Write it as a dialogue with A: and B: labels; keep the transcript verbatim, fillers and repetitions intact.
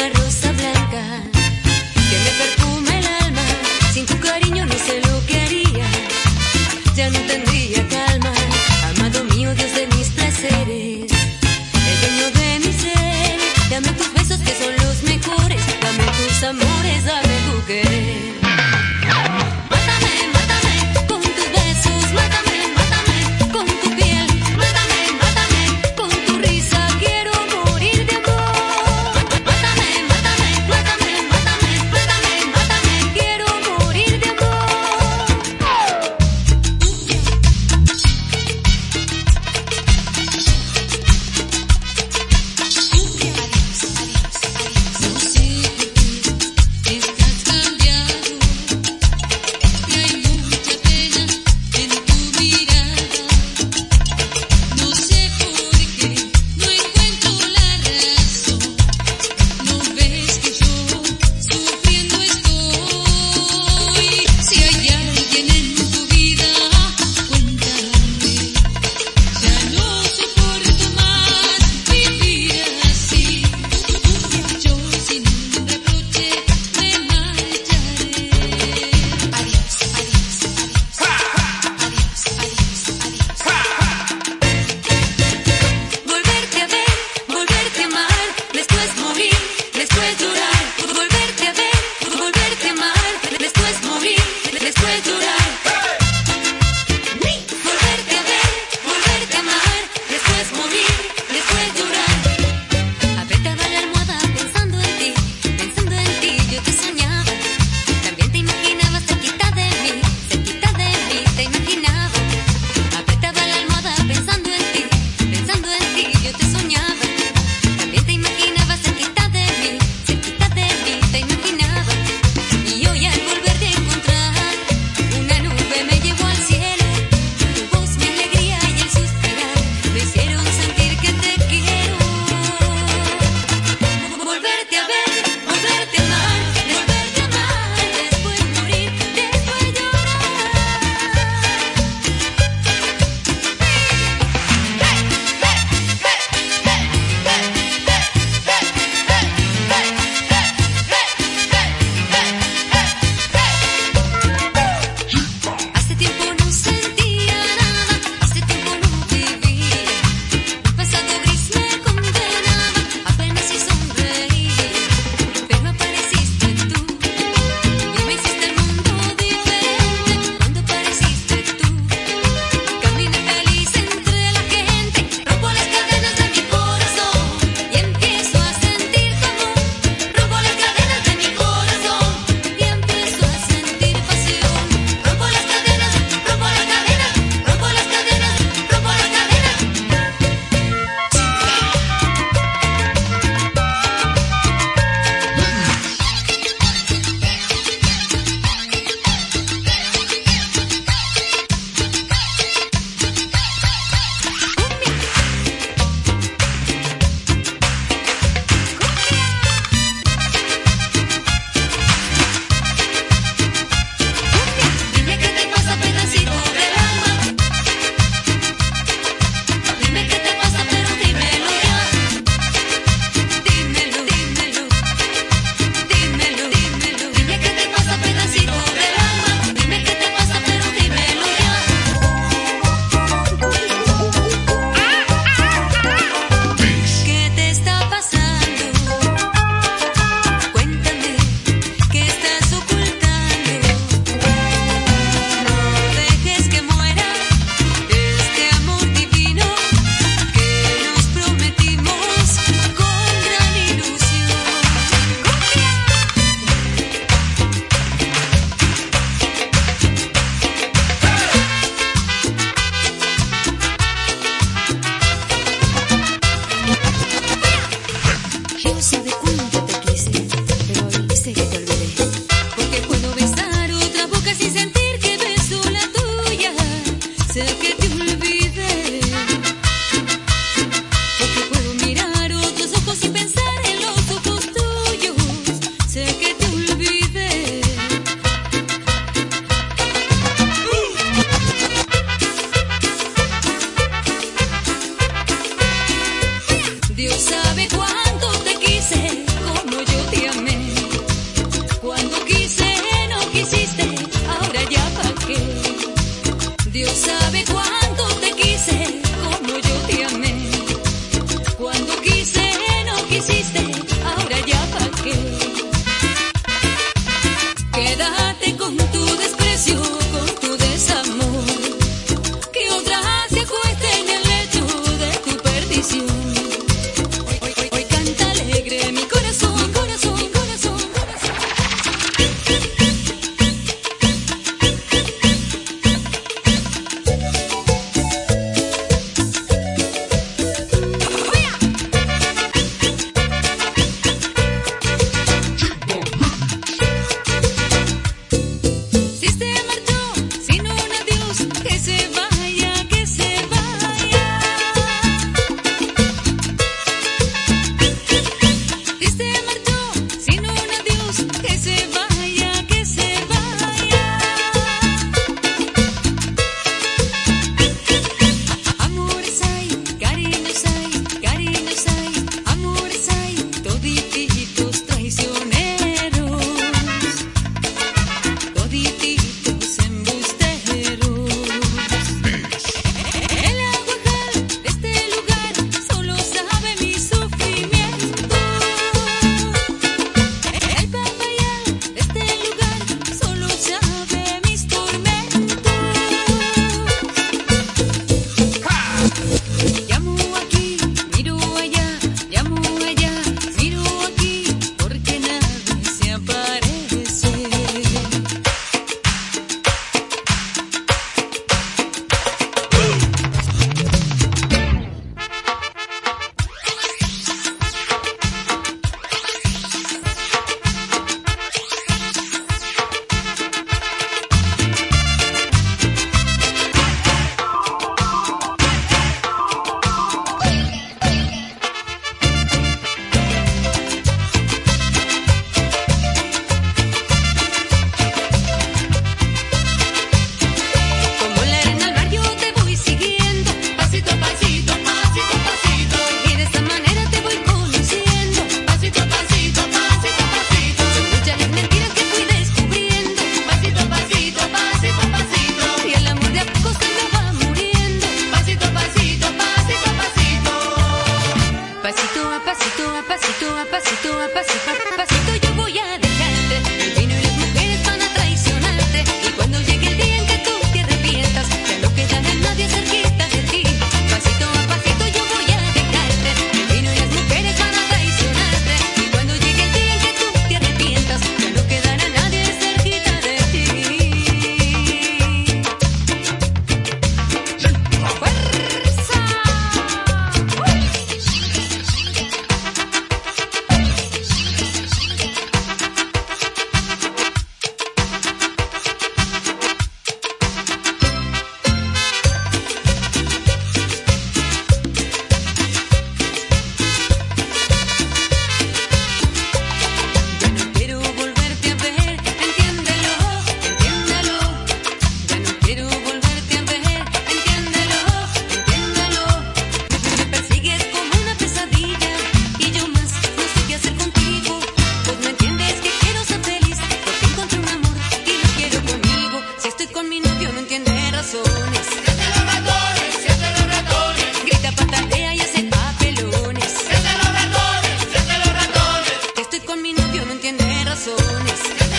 A: una rosa blanca que me perfume el alma. Sin tu cariño no sé lo que haría, ya no tendría calma. Amado mío, Dios de mis placeres, el dueño de mi ser, dame tus besos que son los mejores, dame tus amores, dame tu querer. Pasito yo voy a dejarte, el vino y las mujeres van a traicionarte. Y cuando llegue el día en que tú te arrepientas, ya no quedará nadie cerquita de ti. Pasito a pasito yo voy a dejarte, el vino y las mujeres van a traicionarte. Y cuando llegue el día en que tú te arrepientas, ya no quedará nadie cerquita de ti. ¡Fuerza! Ya no quiero volverte a ver, entiéndelo, entiéndelo. Ya no quiero volverte a ver, entiéndelo, entiéndelo. Me persigues como una pesadilla y yo más no sé qué hacer contigo. Pues no entiendes que quiero ser feliz porque encontré un amor y lo quiero conmigo. Si estoy con mi novio no entiende razones.
B: ¡Siente los ratones! ¡Siente los ratones!
A: Grita, patalea y hace papelones.
B: ¡Siente los ratones! ¡Siente los ratones!
A: Si estoy con mi novio no entiende razones.